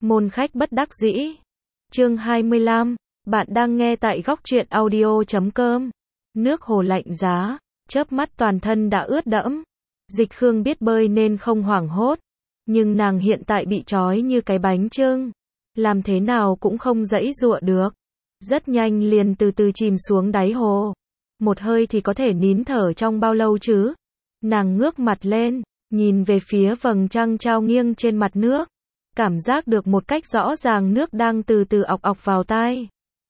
Môn khách bất đắc dĩ. Chương 25. Bạn đang nghe tại góc truyện audio.com. Nước hồ lạnh giá, chớp mắt toàn thân đã ướt đẫm. Dịch Khương biết bơi nên không hoảng hốt, nhưng nàng hiện tại bị trói như cái bánh chưng, làm thế nào cũng không giãy giụa được. Rất nhanh liền từ từ chìm xuống đáy hồ. Một hơi thì có thể nín thở trong bao lâu chứ? Nàng ngước mặt lên, nhìn về phía vầng trăng trao nghiêng trên mặt nước, cảm giác được một cách rõ ràng nước đang từ từ ọc ọc vào tai.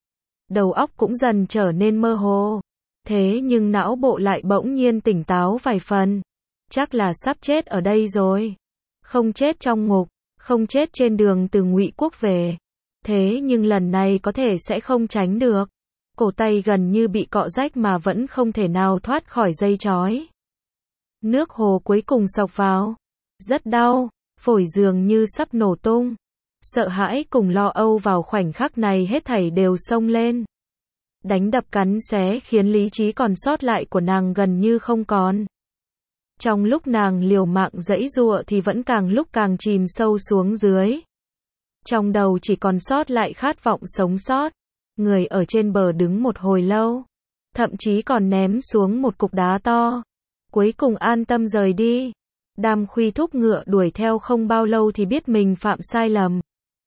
Đầu óc cũng dần trở nên mơ hồ. Thế nhưng não bộ lại bỗng nhiên tỉnh táo vài phần. Chắc là sắp chết ở đây rồi. Không chết trong ngục, không chết trên đường từ Ngụy Quốc về. Thế nhưng lần này có thể sẽ không tránh được. Cổ tay gần như bị cọ rách mà vẫn không thể nào thoát khỏi dây trói. Nước hồ cuối cùng xộc vào. Rất đau, phổi dường như sắp nổ tung. Sợ hãi cùng lo âu vào khoảnh khắc này hết thảy đều xông lên. Đánh đập cắn xé khiến lý trí còn sót lại của nàng gần như không còn. Trong lúc nàng liều mạng giãy giụa thì vẫn càng lúc càng chìm sâu xuống dưới. Trong đầu chỉ còn sót lại khát vọng sống sót. Người ở trên bờ đứng một hồi lâu, thậm chí còn ném xuống một cục đá to. Cuối cùng an tâm rời đi. Đam Khuy thúc ngựa đuổi theo không bao lâu thì biết mình phạm sai lầm.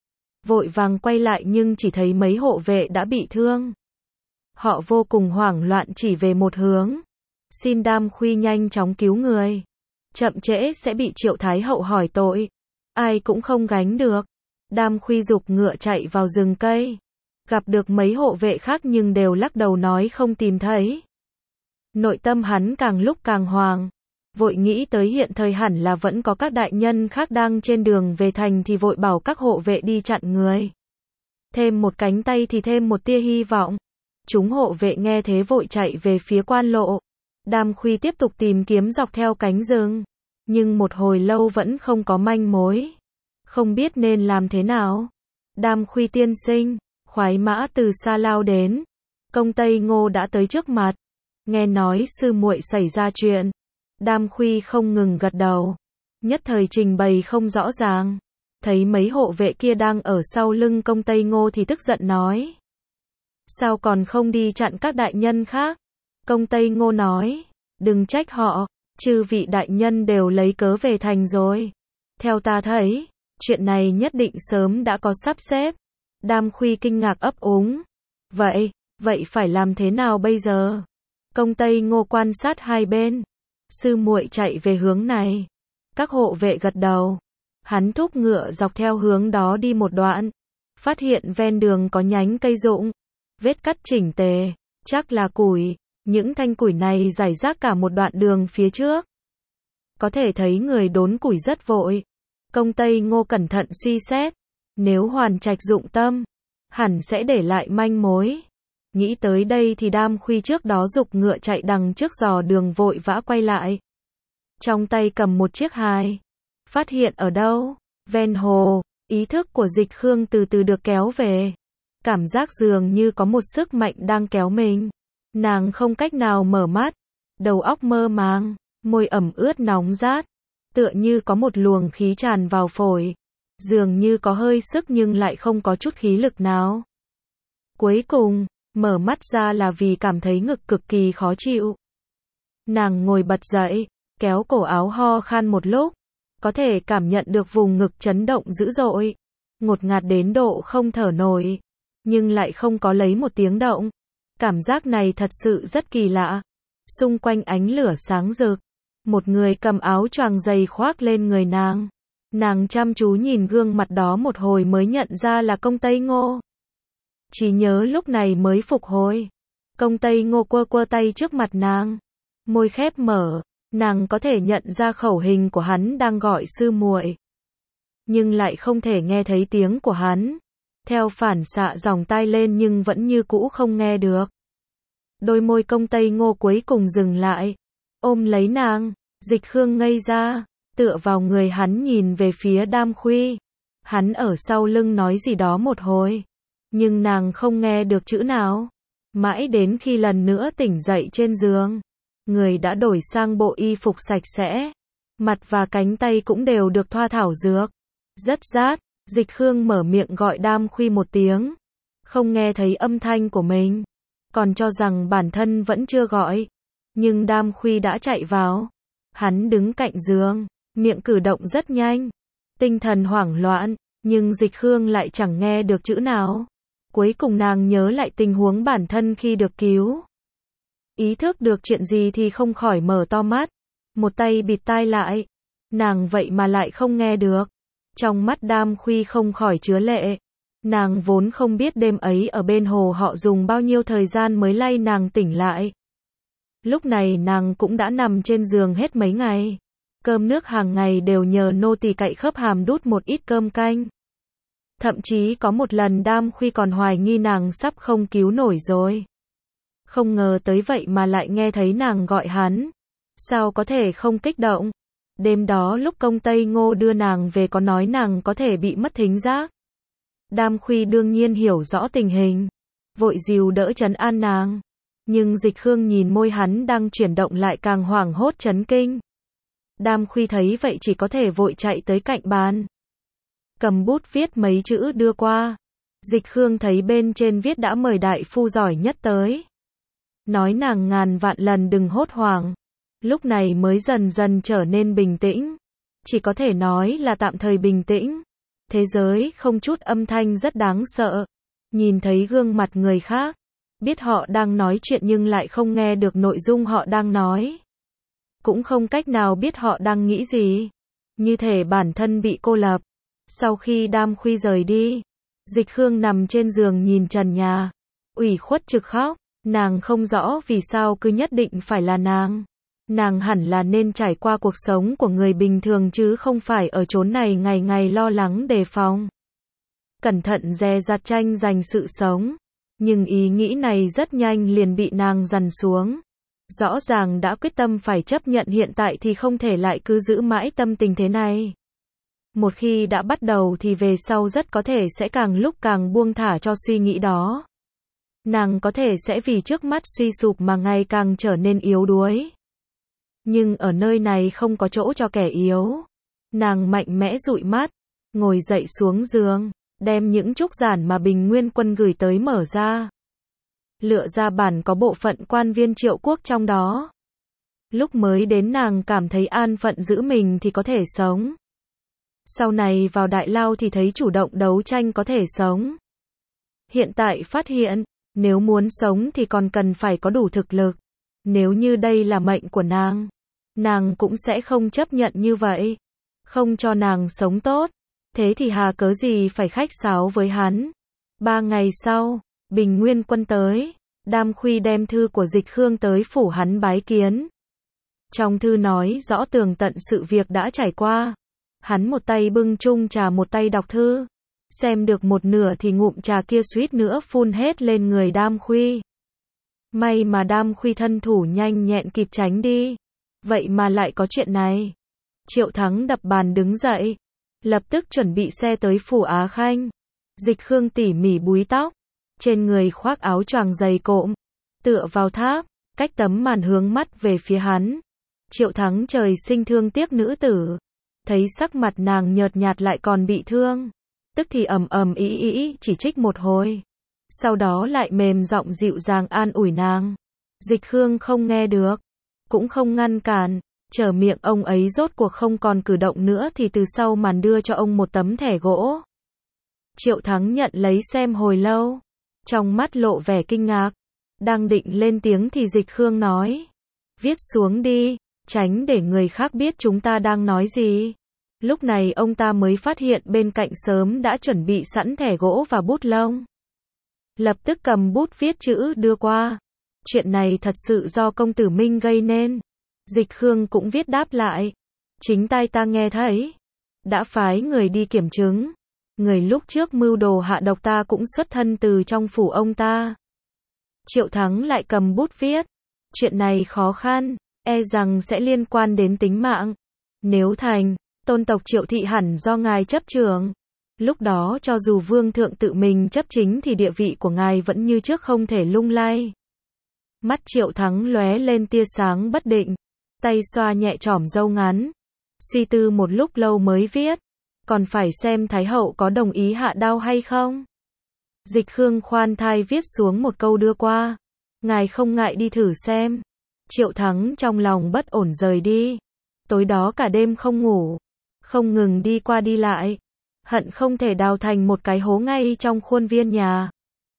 Vội vàng quay lại nhưng chỉ thấy mấy hộ vệ đã bị thương. Họ vô cùng hoảng loạn chỉ về một hướng. Xin Đam Khuy nhanh chóng cứu người. Chậm trễ sẽ bị Triệu Thái Hậu hỏi tội. Ai cũng không gánh được. Đam Khuy giục ngựa chạy vào rừng cây. Gặp được mấy hộ vệ khác nhưng đều lắc đầu nói không tìm thấy. Nội tâm hắn càng lúc càng hoang. Vội nghĩ tới hiện thời hẳn là vẫn có các đại nhân khác đang trên đường về thành thì vội bảo các hộ vệ đi chặn người. Thêm một cánh tay thì thêm một tia hy vọng. Chúng hộ vệ nghe thế vội chạy về phía quan lộ. Đam Khuy tiếp tục tìm kiếm dọc theo cánh rừng. Nhưng một hồi lâu vẫn không có manh mối. Không biết nên làm thế nào. Đam Khuy tiên sinh, khoái mã từ xa lao đến. Công Tây Ngô đã tới trước mặt. Nghe nói sư muội xảy ra chuyện. Đam Khuy không ngừng gật đầu. Nhất thời trình bày không rõ ràng. Thấy mấy hộ vệ kia đang ở sau lưng Công Tây Ngô thì tức giận nói. Sao còn không đi chặn các đại nhân khác? Công Tây Ngô nói. Đừng trách họ, chư vị đại nhân đều lấy cớ về thành rồi. Theo ta thấy, chuyện này nhất định sớm đã có sắp xếp. Đam Khuy kinh ngạc ấp úng. Vậy phải làm thế nào bây giờ? Công Tây Ngô quan sát hai bên. Sư muội chạy về hướng này. Các hộ vệ gật đầu. Hắn thúc ngựa dọc theo hướng đó đi một đoạn. Phát hiện ven đường có nhánh cây rụng. Vết cắt chỉnh tề, chắc là củi. Những thanh củi này rải rác cả một đoạn đường phía trước. Có thể thấy người đốn củi rất vội. Công Tây Ngô cẩn thận suy xét. Nếu Hoàn Trạch dụng tâm, hẳn sẽ để lại manh mối. Nghĩ tới đây thì Đam Khuy trước đó giục ngựa chạy đằng trước dò đường vội vã quay lại. Trong tay cầm một chiếc hài. Phát hiện ở đâu? Ven hồ. Ý thức của Dịch Khương từ từ được kéo về. Cảm giác dường như có một sức mạnh đang kéo mình. Nàng không cách nào mở mắt. Đầu óc mơ màng. Môi ẩm ướt nóng rát. Tựa như có một luồng khí tràn vào phổi. Dường như có hơi sức nhưng lại không có chút khí lực nào. Cuối cùng, mở mắt ra là vì cảm thấy ngực cực kỳ khó chịu. Nàng ngồi bật dậy, kéo cổ áo ho khan một lúc. Có thể cảm nhận được vùng ngực chấn động dữ dội. Ngột ngạt đến độ không thở nổi. Nhưng lại không có lấy một tiếng động. Cảm giác này thật sự rất kỳ lạ. Xung quanh ánh lửa sáng rực. Một người cầm áo choàng dày khoác lên người nàng. Nàng chăm chú nhìn gương mặt đó một hồi mới nhận ra là Công Tây Ngô. Chỉ nhớ lúc này mới phục hồi. Công Tây Ngô quơ quơ tay trước mặt nàng. Môi khép mở. Nàng có thể nhận ra khẩu hình của hắn đang gọi sư muội. Nhưng lại không thể nghe thấy tiếng của hắn. Theo phản xạ dòng tai lên nhưng vẫn như cũ không nghe được. Đôi môi Công Tây Ngô cuối cùng dừng lại. Ôm lấy nàng. Dịch Khương ngây ra. Tựa vào người hắn nhìn về phía Đam Khuy. Hắn ở sau lưng nói gì đó một hồi. Nhưng nàng không nghe được chữ nào. Mãi đến khi lần nữa tỉnh dậy trên giường. Người đã đổi sang bộ y phục sạch sẽ. Mặt và cánh tay cũng đều được thoa thảo dược. Rất rát, Dịch Khương mở miệng gọi Đam Khuy một tiếng, không nghe thấy âm thanh của mình, còn cho rằng bản thân vẫn chưa gọi, nhưng Đam Khuy đã chạy vào. Hắn đứng cạnh giường, miệng cử động rất nhanh, tinh thần hoảng loạn, nhưng Dịch Khương lại chẳng nghe được chữ nào. Cuối cùng nàng nhớ lại tình huống bản thân khi được cứu. Ý thức được chuyện gì thì không khỏi mở to mắt, một tay bịt tai lại. Nàng vậy mà lại không nghe được. Trong mắt Đam Khuy không khỏi chứa lệ. Nàng vốn không biết đêm ấy ở bên hồ họ dùng bao nhiêu thời gian mới lay nàng tỉnh lại. Lúc này nàng cũng đã nằm trên giường hết mấy ngày. Cơm nước hàng ngày đều nhờ nô tỳ cậy khớp hàm đút một ít cơm canh. Thậm chí có một lần Đam Khuy còn hoài nghi nàng sắp không cứu nổi rồi. Không ngờ tới vậy mà lại nghe thấy nàng gọi hắn. Sao có thể không kích động? Đêm đó lúc công Tây Ngô đưa nàng về có nói nàng có thể bị mất thính giác. Đam Khuy đương nhiên hiểu rõ tình hình, vội dìu đỡ trấn an nàng. Nhưng Dịch Khương nhìn môi hắn đang chuyển động lại càng hoảng hốt chấn kinh. Đam Khuy thấy vậy chỉ có thể vội chạy tới cạnh bàn, cầm bút viết mấy chữ đưa qua. Dịch Khương thấy bên trên viết đã mời đại phu giỏi nhất tới, nói nàng ngàn vạn lần đừng hốt hoảng. Lúc này mới dần dần trở nên bình tĩnh, chỉ có thể nói là tạm thời bình tĩnh. Thế giới không chút âm thanh rất đáng sợ. Nhìn thấy gương mặt người khác, biết họ đang nói chuyện nhưng lại không nghe được nội dung họ đang nói, cũng không cách nào biết họ đang nghĩ gì, như thể bản thân bị cô lập. Sau khi Đam Khuy rời đi, Dịch Khương nằm trên giường nhìn trần nhà, ủy khuất trực khóc. Nàng không rõ vì sao cứ nhất định phải là nàng. Nàng hẳn là nên trải qua cuộc sống của người bình thường chứ không phải ở chốn này ngày ngày lo lắng đề phòng, cẩn thận dè dặt tranh giành sự sống. Nhưng ý nghĩ này rất nhanh liền bị nàng dằn xuống. Rõ ràng đã quyết tâm phải chấp nhận hiện tại thì không thể lại cứ giữ mãi tâm tình thế này. Một khi đã bắt đầu thì về sau rất có thể sẽ càng lúc càng buông thả cho suy nghĩ đó. Nàng có thể sẽ vì trước mắt suy sụp mà ngày càng trở nên yếu đuối. Nhưng ở nơi này không có chỗ cho kẻ yếu. Nàng mạnh mẽ dụi mắt, ngồi dậy xuống giường, đem những trúc giản mà Bình Nguyên Quân gửi tới mở ra. Lựa ra bản có bộ phận quan viên Triệu Quốc trong đó. Lúc mới đến nàng cảm thấy an phận giữ mình thì có thể sống. Sau này vào đại lao thì thấy chủ động đấu tranh có thể sống. Hiện tại phát hiện, nếu muốn sống thì còn cần phải có đủ thực lực. Nếu như đây là mệnh của nàng cũng sẽ không chấp nhận như vậy. Không cho nàng sống tốt, thế thì hà cớ gì phải khách sáo với hắn. 3 ngày sau, Bình Nguyên Quân tới, Đam Khuy đem thư của Dịch Khương tới phủ hắn bái kiến. Trong thư nói rõ tường tận sự việc đã trải qua. Hắn một tay bưng chung trà một tay đọc thư. Xem được một nửa thì ngụm trà kia suýt nữa phun hết lên người Đam Khuy. May mà Đam Khuy thân thủ nhanh nhẹn kịp tránh đi. Vậy mà lại có chuyện này. Triệu Thắng đập bàn đứng dậy, lập tức chuẩn bị xe tới phủ Á Khanh. Dịch Khương tỉ mỉ búi tóc, trên người khoác áo choàng dày cộm, tựa vào tháp, cách tấm màn hướng mắt về phía hắn. Triệu Thắng trời sinh thương tiếc nữ tử, thấy sắc mặt nàng nhợt nhạt lại còn bị thương, tức thì ầm ý chỉ trích một hồi, sau đó lại mềm giọng dịu dàng an ủi nàng. Dịch Khương không nghe được, cũng không ngăn cản, chờ miệng ông ấy rốt cuộc không còn cử động nữa thì từ sau màn đưa cho ông một tấm thẻ gỗ. Triệu Thắng nhận lấy xem hồi lâu, trong mắt lộ vẻ kinh ngạc, đang định lên tiếng thì Dịch Khương nói, viết xuống đi, tránh để người khác biết chúng ta đang nói gì. Lúc này ông ta mới phát hiện bên cạnh sớm đã chuẩn bị sẵn thẻ gỗ và bút lông. Lập tức cầm bút viết chữ đưa qua. Chuyện này thật sự do công tử Minh gây nên. Dịch Khương cũng viết đáp lại. Chính tai ta nghe thấy. Đã phái người đi kiểm chứng. Người lúc trước mưu đồ hạ độc ta cũng xuất thân từ trong phủ ông ta. Triệu Thắng lại cầm bút viết. Chuyện này khó khăn, e rằng sẽ liên quan đến tính mạng. Nếu thành, tôn tộc Triệu thị hẳn do ngài chấp trưởng. Lúc đó cho dù vương thượng tự mình chấp chính thì địa vị của ngài vẫn như trước không thể lung lay. Mắt Triệu Thắng lóe lên tia sáng bất định, tay xoa nhẹ chỏm râu ngắn, suy tư một lúc lâu mới viết, còn phải xem Thái hậu có đồng ý hạ đao hay không. Dịch Khương khoan thai viết xuống một câu đưa qua. Ngài không ngại đi thử xem. Triệu Thắng trong lòng bất ổn rời đi. Tối đó cả đêm không ngủ, không ngừng đi qua đi lại, hận không thể đào thành một cái hố ngay trong khuôn viên nhà.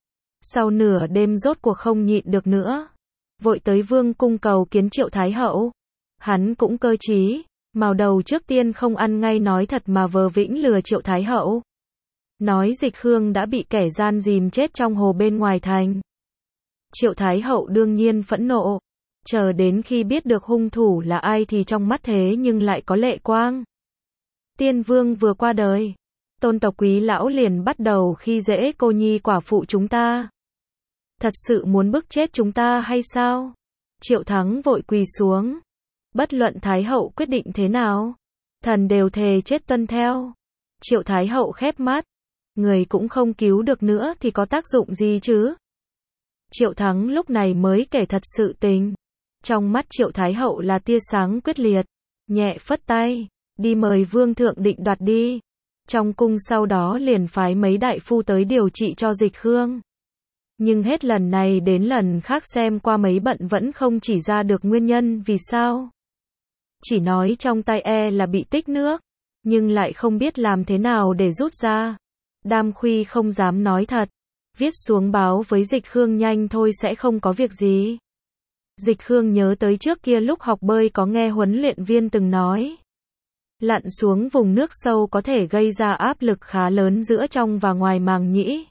Sau nửa đêm rốt cuộc không nhịn được nữa, vội tới vương cung cầu kiến Triệu Thái hậu. Hắn cũng cơ trí, mào đầu trước tiên không ăn ngay nói thật mà vờ vĩnh lừa Triệu Thái hậu. Nói Dịch Khương đã bị kẻ gian dìm chết trong hồ bên ngoài thành. Triệu Thái hậu đương nhiên phẫn nộ, chờ đến khi biết được hung thủ là ai thì trong mắt thế nhưng lại có lệ quang. Tiên vương vừa qua đời, Tôn tộc quý lão liền bắt đầu khi dễ cô nhi quả phụ chúng ta. Thật sự muốn bức chết chúng ta hay sao? Triệu Thắng vội quỳ xuống. Bất luận Thái hậu quyết định thế nào, thần đều thề chết tuân theo. Triệu Thái hậu khép mắt. Người cũng không cứu được nữa thì có tác dụng gì chứ? Triệu Thắng lúc này mới kể thật sự tình. Trong mắt Triệu Thái hậu là tia sáng quyết liệt, nhẹ phất tay, đi mời vương thượng định đoạt đi. Trong cung sau đó liền phái mấy đại phu tới điều trị cho Dịch Khương. Nhưng hết lần này đến lần khác xem qua mấy bận vẫn không chỉ ra được nguyên nhân vì sao. Chỉ nói trong tay là bị tích nước, nhưng lại không biết làm thế nào để rút ra. Đam Khuy không dám nói thật, viết xuống báo với Dịch Khương nhanh thôi sẽ không có việc gì. Dịch Khương nhớ tới trước kia lúc học bơi có nghe huấn luyện viên từng nói. Lặn xuống vùng nước sâu có thể gây ra áp lực khá lớn giữa trong và ngoài màng nhĩ,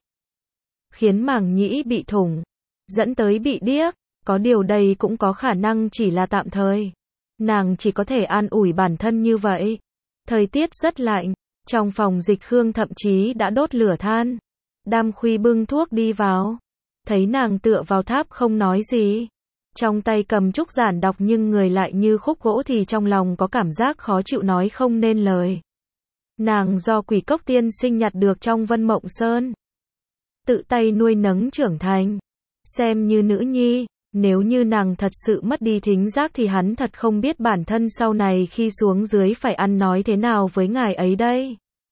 khiến màng nhĩ bị thủng, dẫn tới bị điếc. Có điều đây cũng có khả năng chỉ là tạm thời. Nàng chỉ có thể an ủi bản thân như vậy. Thời tiết rất lạnh, trong phòng Dịch Khương thậm chí đã đốt lửa than. Đam Khuy bưng thuốc đi vào, thấy nàng tựa vào tháp không nói gì, trong tay cầm trúc giản đọc nhưng người lại như khúc gỗ thì trong lòng có cảm giác khó chịu nói không nên lời. Nàng do Quỷ Cốc tiên sinh nhặt được trong Vân Mộng Sơn, tự tay nuôi nấng trưởng thành, xem như nữ nhi. Nếu như nàng thật sự mất đi thính giác thì hắn thật không biết bản thân sau này khi xuống dưới phải ăn nói thế nào với ngài ấy đây.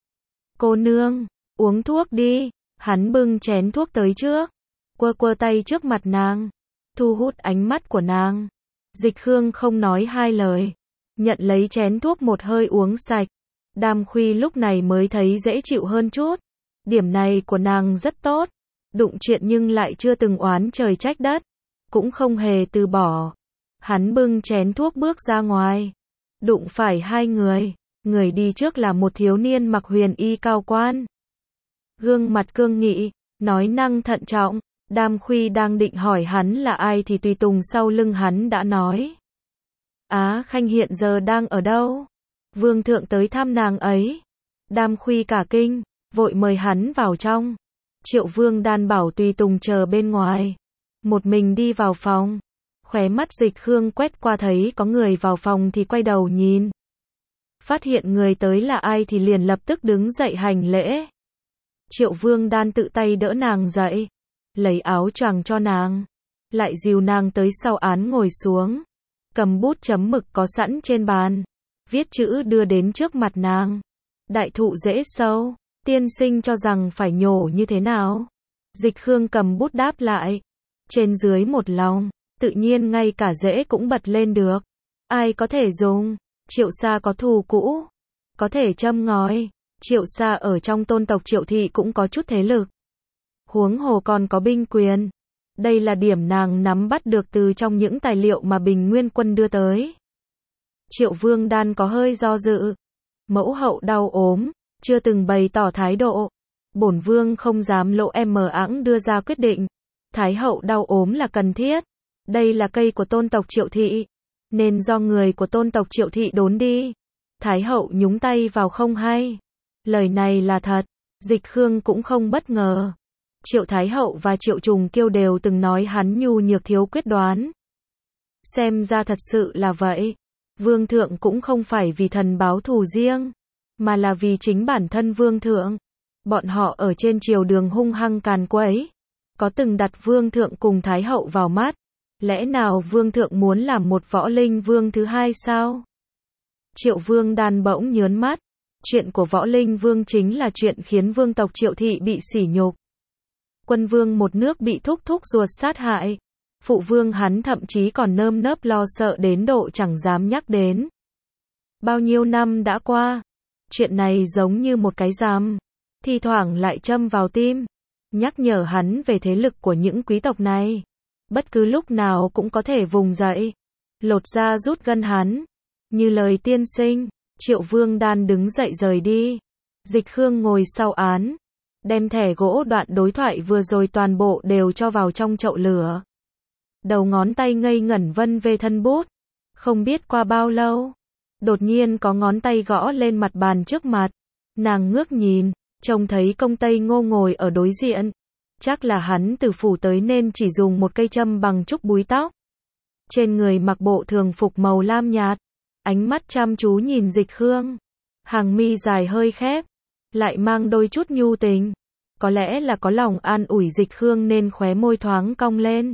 Cô nương, uống thuốc đi. Hắn bưng chén thuốc tới trước, quơ quơ tay trước mặt nàng, thu hút ánh mắt của nàng. Dịch Khương không nói hai lời, nhận lấy chén thuốc một hơi uống sạch. Đam Khuy lúc này mới thấy dễ chịu hơn chút. Điểm này của nàng rất tốt, đụng chuyện nhưng lại chưa từng oán trời trách đất, cũng không hề từ bỏ. Hắn bưng chén thuốc bước ra ngoài, đụng phải hai người. Người đi trước là một thiếu niên mặc huyền y cao quan, gương mặt cương nghị, nói năng thận trọng. Đam Khuy đang định hỏi hắn là ai thì tùy tùng sau lưng hắn đã nói: Á Khanh hiện giờ đang ở đâu? Vương thượng tới thăm nàng ấy. Đam Khuy cả kinh, vội mời hắn vào trong. Triệu Vương Đan bảo tùy tùng chờ bên ngoài, một mình đi vào phòng. Khóe mắt Dịch Khương quét qua thấy có người vào phòng thì quay đầu nhìn. Phát hiện người tới là ai thì liền lập tức đứng dậy hành lễ. Triệu Vương Đan tự tay đỡ nàng dậy, lấy áo choàng cho nàng, lại dìu nàng tới sau án ngồi xuống, cầm bút chấm mực có sẵn trên bàn, viết chữ đưa đến trước mặt nàng. Đại thụ rễ sâu, tiên sinh cho rằng phải nhổ như thế nào? Dịch Khương cầm bút đáp lại, trên dưới một lòng, tự nhiên ngay cả rễ cũng bật lên được. Ai có thể dùng? Triệu Sa có thù cũ, có thể châm ngòi. Triệu Sa ở trong tôn tộc Triệu thị cũng có chút thế lực, huống hồ còn có binh quyền. Đây là điểm nàng nắm bắt được từ trong những tài liệu mà Bình Nguyên Quân đưa tới. Triệu Vương Đan có hơi do dự. Mẫu hậu đau ốm, chưa từng bày tỏ thái độ. Bổn vương không dám lộ mờ ẵng đưa ra quyết định. Thái hậu đau ốm là cần thiết. Đây là cây của tôn tộc Triệu thị, nên do người của tôn tộc Triệu thị đốn đi. Thái hậu nhúng tay vào không hay. Lời này là thật. Dịch Khương cũng không bất ngờ. Triệu Thái hậu và Triệu Trùng Kiêu đều từng nói hắn nhu nhược thiếu quyết đoán. Xem ra thật sự là vậy. Vương thượng cũng không phải vì thần báo thù riêng, mà là vì chính bản thân vương thượng. Bọn họ ở trên triều đường hung hăng càn quấy, có từng đặt vương thượng cùng Thái hậu vào mắt. Lẽ nào vương thượng muốn làm một võ linh vương thứ hai sao? Triệu Vương Đan bỗng nhớn mắt, Chuyện của Võ Linh Vương chính là chuyện khiến vương tộc Triệu Thị bị sỉ nhục. Quân vương một nước bị thúc thúc ruột sát hại. Phụ vương hắn thậm chí còn nơm nớp lo sợ đến độ chẳng dám nhắc đến. Bao nhiêu năm đã qua, chuyện này giống như một cái giam, thi thoảng lại châm vào tim, nhắc nhở hắn về thế lực của những quý tộc này. Bất cứ lúc nào cũng có thể vùng dậy, lột da rút gân hắn. Như lời tiên sinh, Triệu Vương Đan đứng dậy rời đi. Dịch Khương ngồi sau án, đem thẻ gỗ đoạn đối thoại vừa rồi toàn bộ đều cho vào trong chậu lửa. Đầu ngón tay ngây ngẩn vân về thân bút. Không biết qua bao lâu, đột nhiên có ngón tay gõ lên mặt bàn trước mặt. Nàng ngước nhìn, trông thấy Công Tây Ngô ngồi ở đối diện. Chắc là hắn từ phủ tới nên chỉ dùng một cây châm bằng trúc búi tóc. Trên người mặc bộ thường phục màu lam nhạt, ánh mắt chăm chú nhìn Dịch Khương. Hàng mi dài hơi khép, lại mang đôi chút nhu tình. Có lẽ là có lòng an ủi Dịch Khương nên khóe môi thoáng cong lên.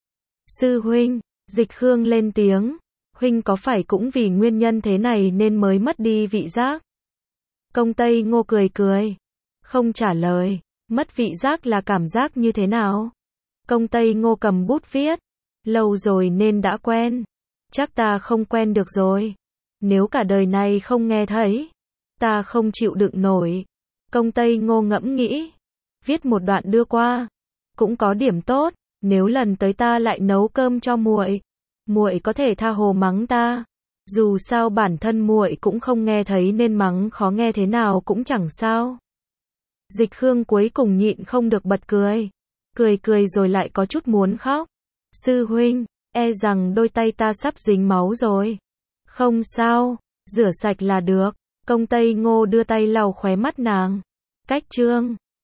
Sư huynh, Dịch Khương lên tiếng. Huynh có phải cũng vì nguyên nhân thế này nên mới mất đi vị giác? Công Tây Ngô cười cười, không trả lời. Mất vị giác là cảm giác như thế nào? Công Tây Ngô cầm bút viết. Lâu rồi nên đã quen. Chắc ta không quen được rồi. Nếu cả đời này không nghe thấy, ta không chịu đựng nổi. Công Tây Ngô ngẫm nghĩ. Viết một đoạn đưa qua. Cũng có điểm tốt. Nếu lần tới ta lại nấu cơm cho muội, muội có thể tha hồ mắng ta. Dù sao bản thân muội cũng không nghe thấy nên mắng khó nghe thế nào cũng chẳng sao. Dịch Khương cuối cùng nhịn không được bật cười. Cười rồi lại có chút muốn khóc. Sư huynh, e rằng đôi tay ta sắp dính máu rồi. Không sao, rửa sạch là được. Công Tây Ngô đưa tay lau khóe mắt nàng. Cách chương